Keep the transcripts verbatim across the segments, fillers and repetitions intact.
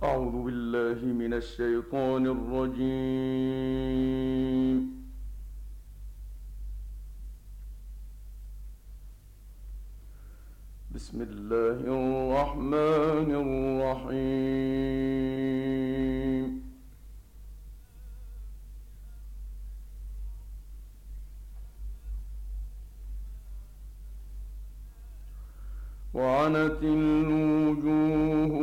أعوذ بالله من الشيطان الرجيم. بسم الله الرحمن الرحيم. وعنت الوجوه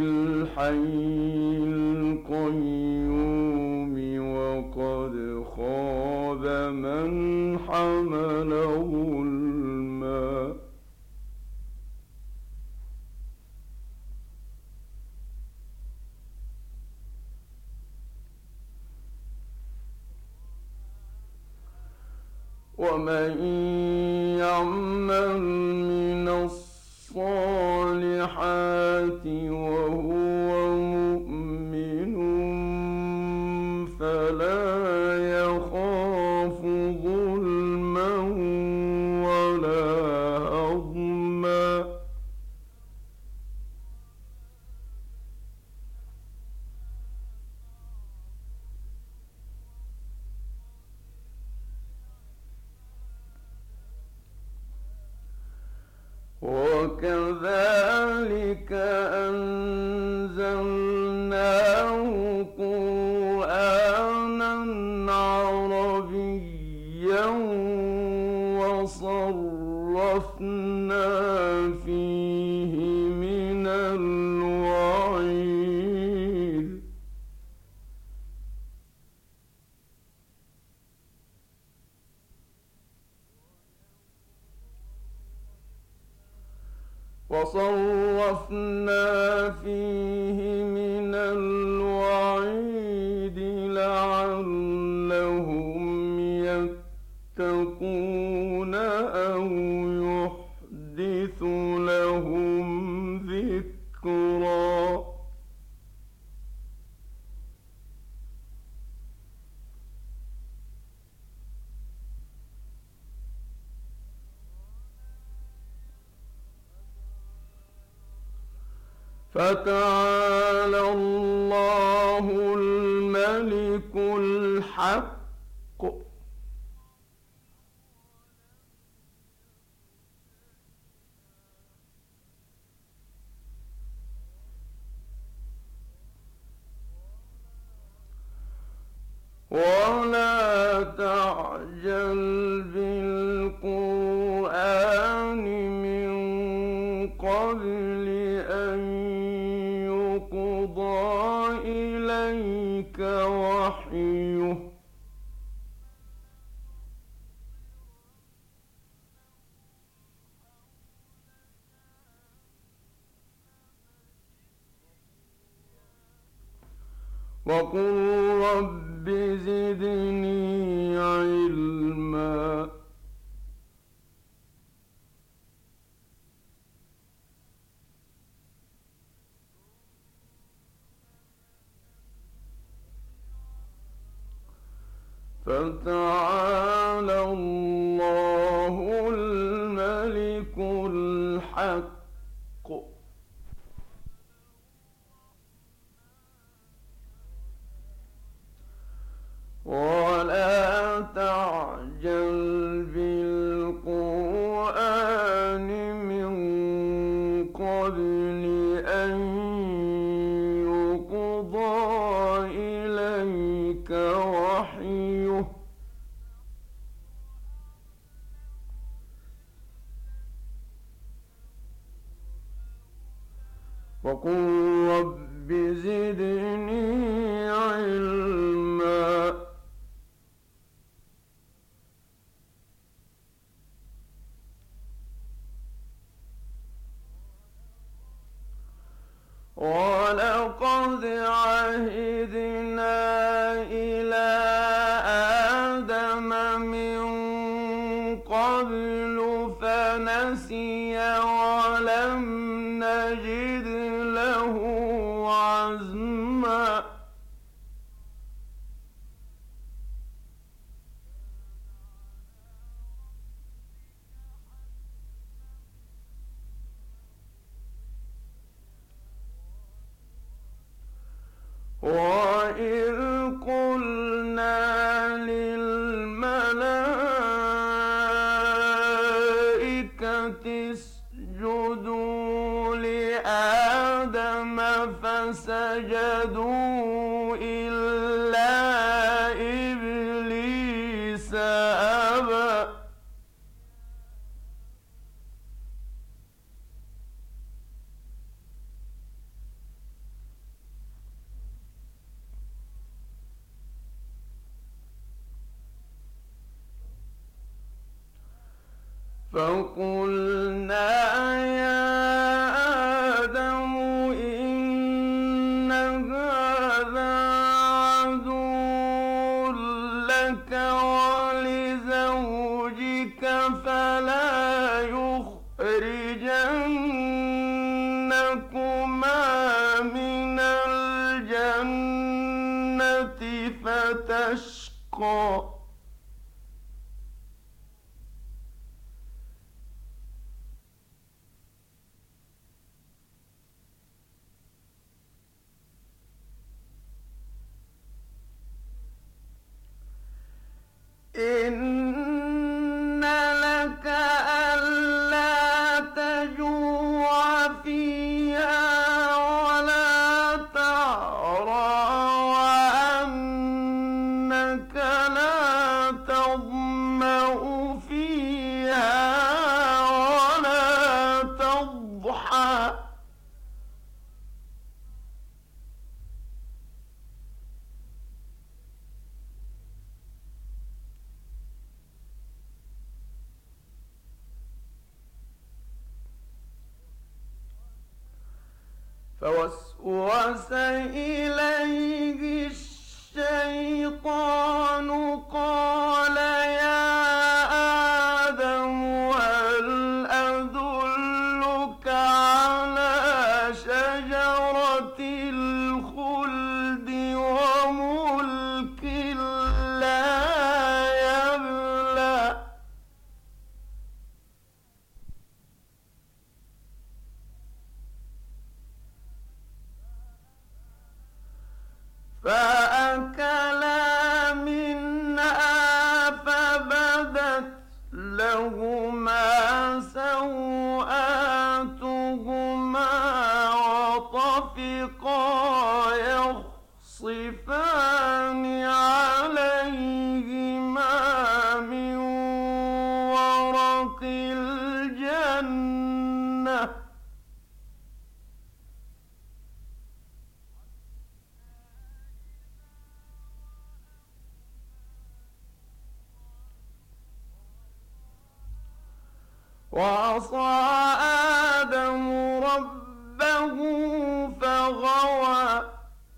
للحي القيوم وقد خاب من حمل ظلما. ومن يعمل من الصالحات وهو مؤمن فلا يخاف ظلما ولا هضما. وكذلك أنزلناه قرآنا عربيا وصرفنا فيه من الوعيد. وصرفنا فيه من الوعيد لعلهم يتقون أو يحدث لهم ذكرا. فتعالى الله الملك الحق ولا تعجل بالقرآن من قبل أن يقضى إليك وحيه وقل رب زدني علما. فتعالى الله الملك الحق ولا تعجل بالقرآن من قبل أن يقضى إليك وحيه وقل رب زدني علما. ولقد عهدنا إلى آدم من قبل فنسي ولم نجد له عزما. اسجدوا لآدم فسجدوا إلا إبليس أبى. فقلنا يا آدم إن هذا عدو لك ولزوجك فلا يخرجنكما من الجنة فتشقى. إن لك ألا تجوع فيها ولا تعرى وأنك لا تظمأ فيها ولا تضحى. فوسوس إليه الشيطان قال يا آدم هل أدلك على شجرة الخلد وملك لا يبلى. فأكلا منها فبدت لهما سوآتهما وطفقا يخصفان عليهما من ورق الجنة وعصى آدم ربه فغوى.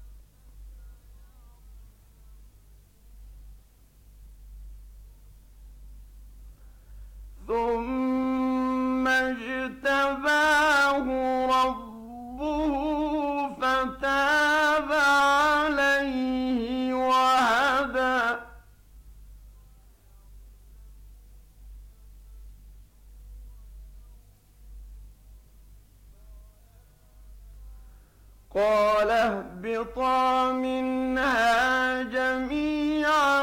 ثم اجتباه ربه فتاب عليه وهدى. قال اهبطا منها جميعا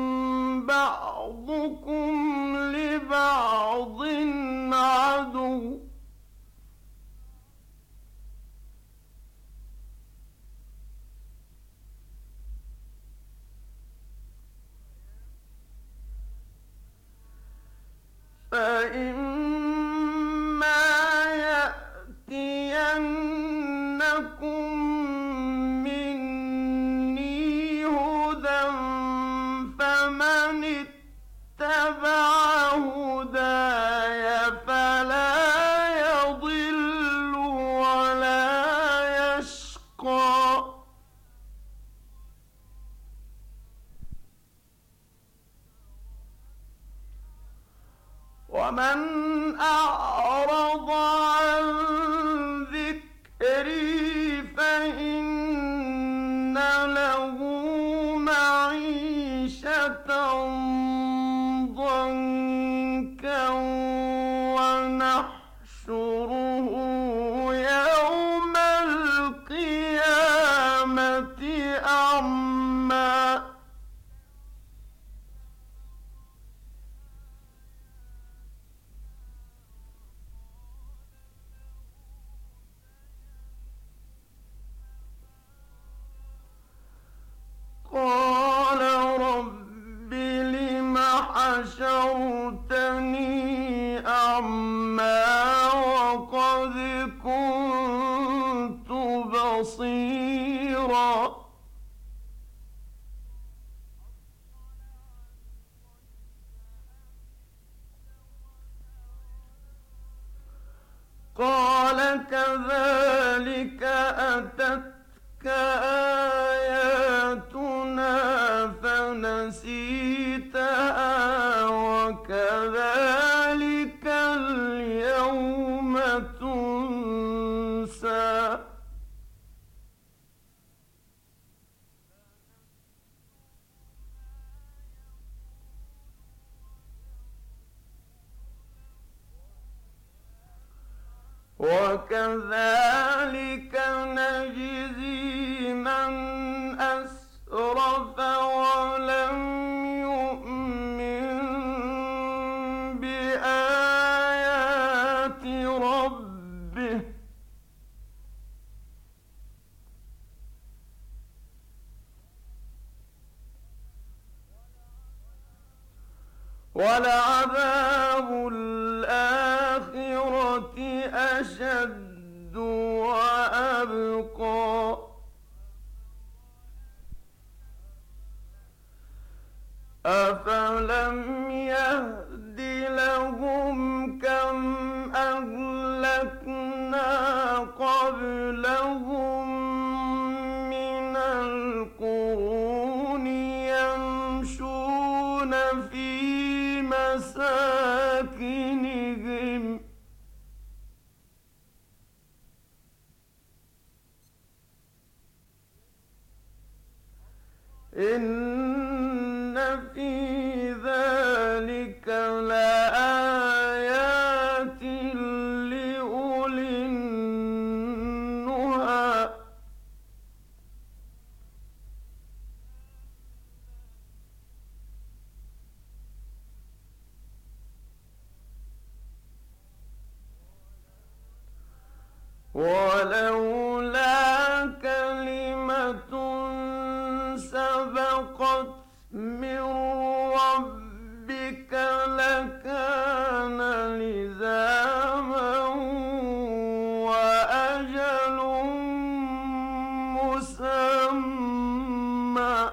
بعضكم لبعض عدو فإما يأتينكم مني هدى كنت بصيرا قال كذلك أتتك آياتنا فنسيتها وكذلك اليوم تنسى وكذلك نجزي من أسرف ولم يؤمن بآيات ربه ولعذاب الآخرة أشد وأبقى أفلم يهد لهم كم أهلكنا قبلهم من القرون يمشون في مساكنهم إن في ذلك لآيات لأولي النهى ولولا كلمة سبقت من ربك لكان لزاما وأجل مسمى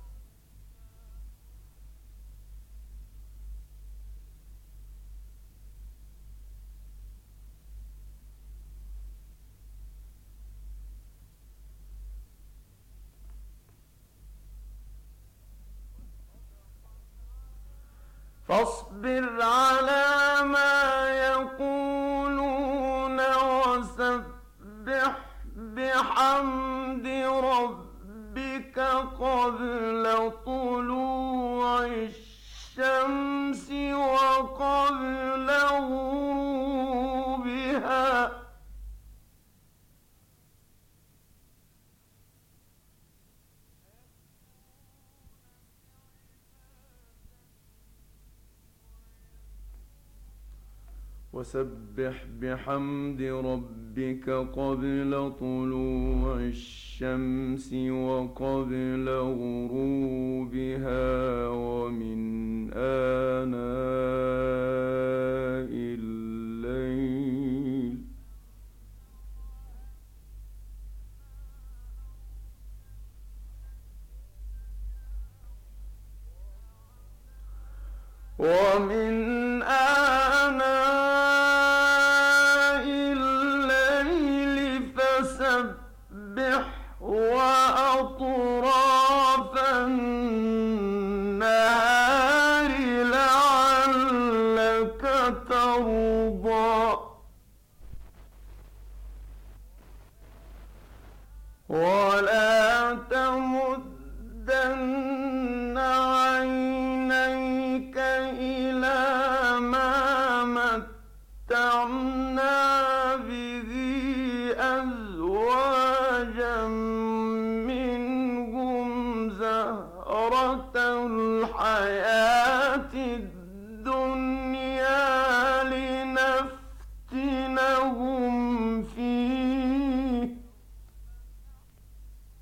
فاصبر على ما يقولون وسبح بحمد ربك قبل طلوع الشمس وقبل غروبها وسبح بحمد ربك قبل طلوع الشمس وقبل غروبها ومن آناء الليل ومن آناء الليل فسبح وأطراف النهار لعلك ترضى ولا تمدن عينيك إلى ما متعنا به أزواجا منهم زهرة الحياة الدنيا لنفتنهم فيه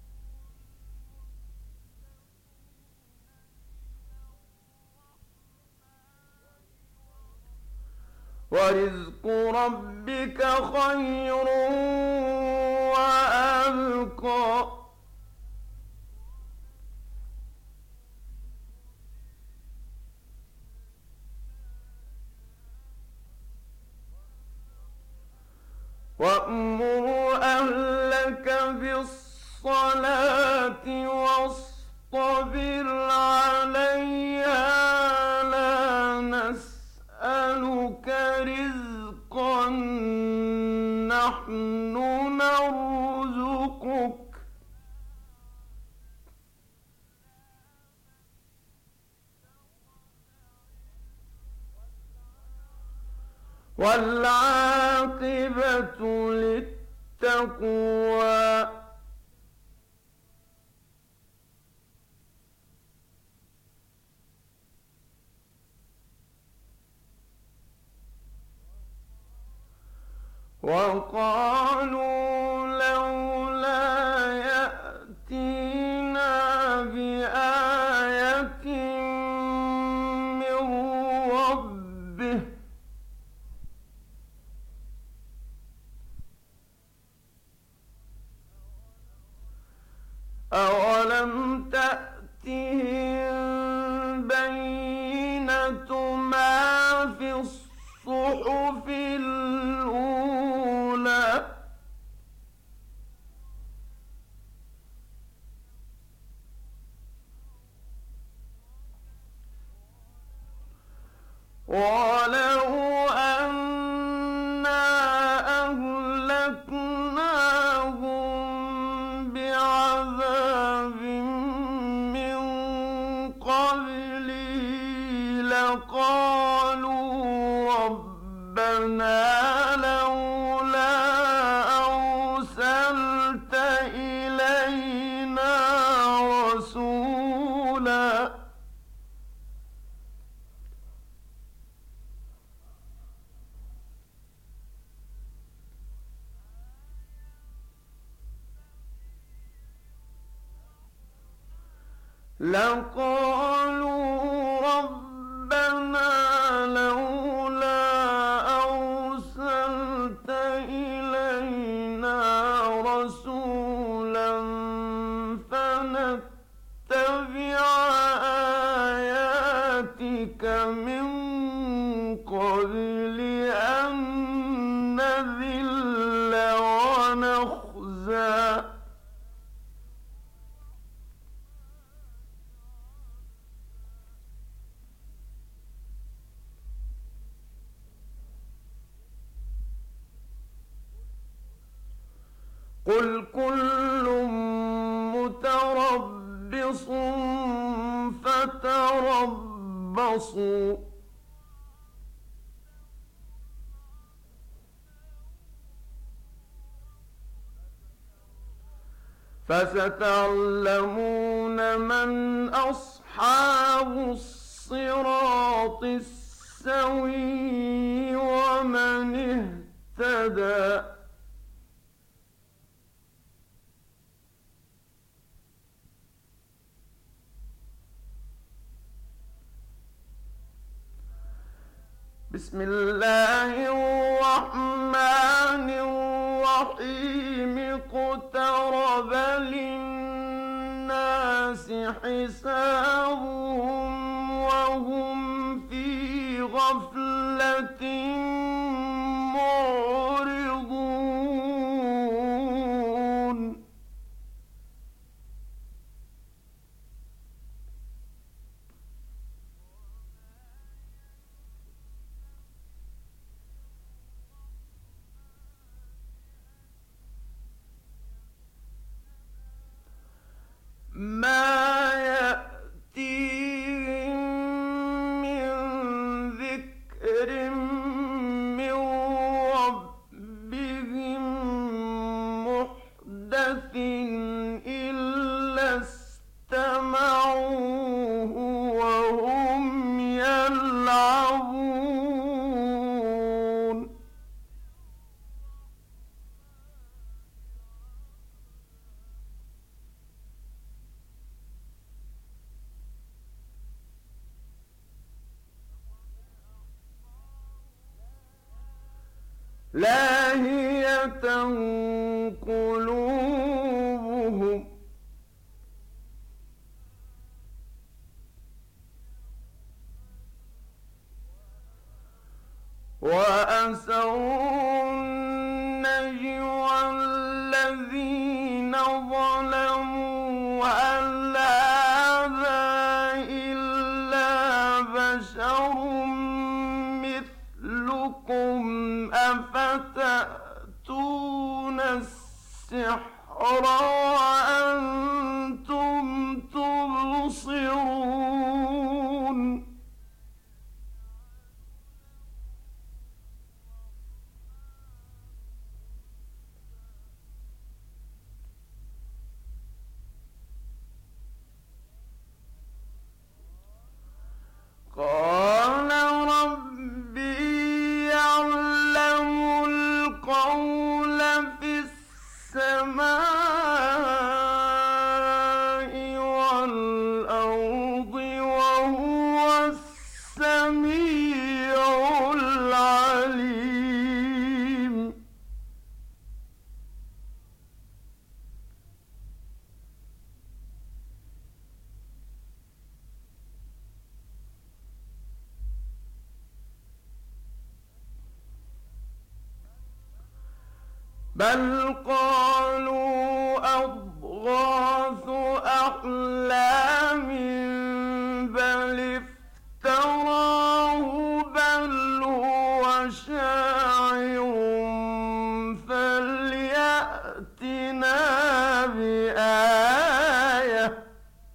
ورزق ربك خير وأبقى وأمر أهلك بالصلاة واصطبر عليها لا نسألك رزقا نحن نرزقك والعاقبة للتقوى وقالوا لولا يأتينا بآية من ربه أولم تأتهم بينة ما في الصحف الأولى ولو أنا أهلكناهم بعذاب من قبله لقالوا ربنا لولا أرسلت إلينا رسولا لقالوا ربنا لولا أرسلت إلينا رسولا فنتبع آياتك من قبل أن نذل ونخزى قل كل متربص فتربصوا فستعلمون من أصحاب الصراط السوي ومن اهتدى بسم الله الرحمن الرحيم اقترب للناس حسابهم وهم في غفلة معرضون ما يأتيهم من ذكر لاهية قلوبهم وأسروا النجوى الذين ظلموا هل هذا إلا بشر مثلكم أفتأتون السحر وأنتم تبصرون قال ربي يعلم القول في السماء والأرض وهو السميع العليم بل قالوا أضغاث أحلام بل افتراه بل هو شاعر فليأتنا بآية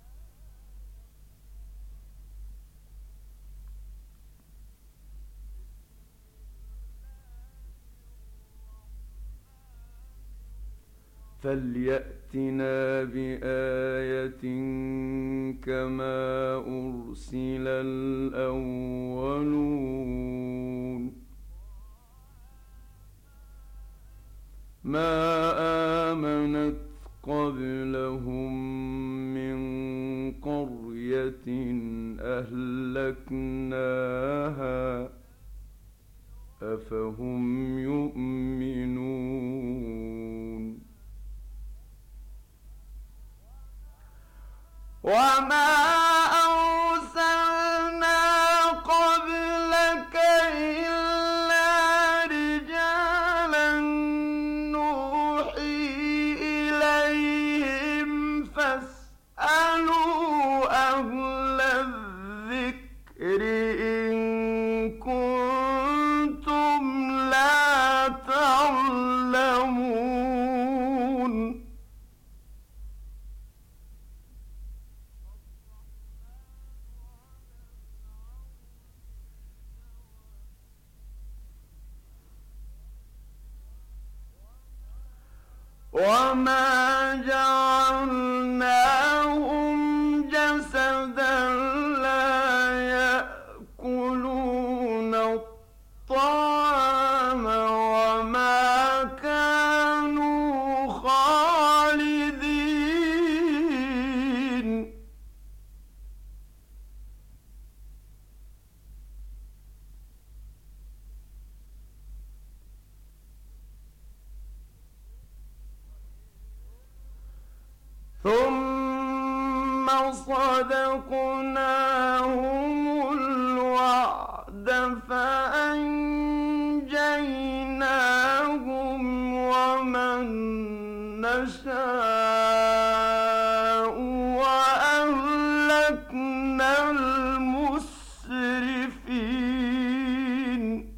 فليأتنا بآية كما أرسل الأولون ما آمنت قبلهم من قرية أهلكناها أفهم يؤمنون وما أرسلنا قبلك إلا رجالا نوحي إليهم فاسألوا أهل الذكر إن كنتم لا تعلمون وما جعلناهم جسدا لا يأكلون الطعام وما كانوا خالدين ثم صدقناهم الوعد فأنجيناهم ومن نشاء وأهلكنا المسرفين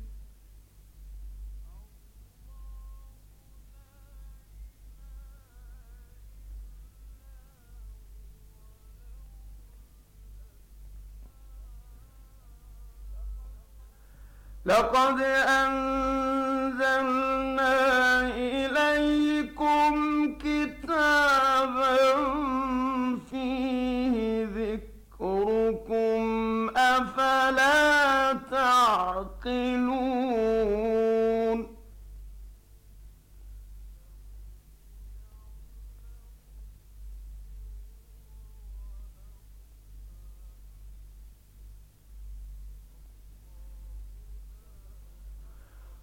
لقد أنزلنا إليكم كتابا فيه ذكركم أفلا تعقلون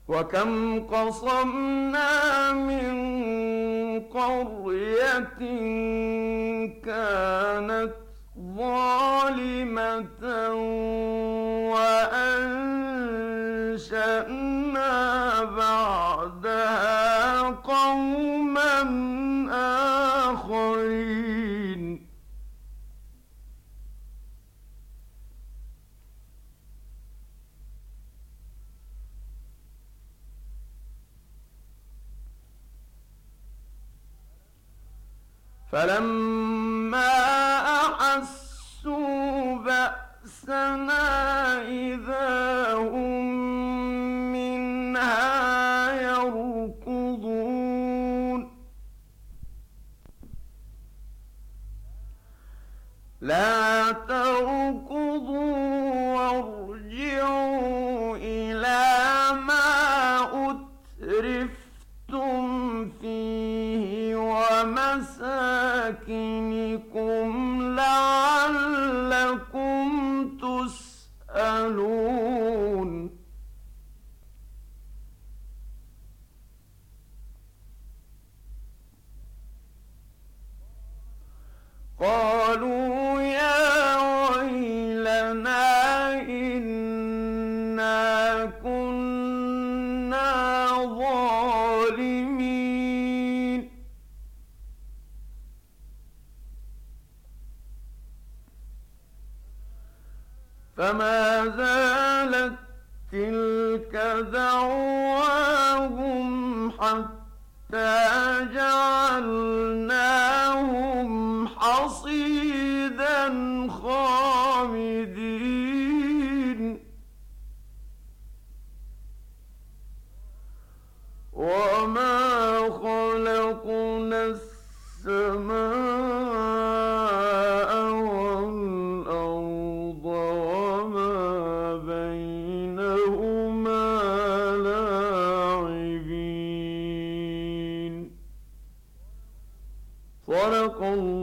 وكم قصمنا من قرية كانت ظالمة وأنشأنا بعدها قوما آخرين. فلما أحسوا بأسنا إذا هم منها يركضون. لا تركضوا وارجعوا إلى ما أترفتم فيه ومساكنكم لعلكم تسألون. قالوا يا ويلنا إنا كنا ظالمين. فما زالت تلك دعواهم حتى جعلناهم حصيدا خامدين. وما خلقنا السماء والأرض وما بينهما لاعبين. صدق الله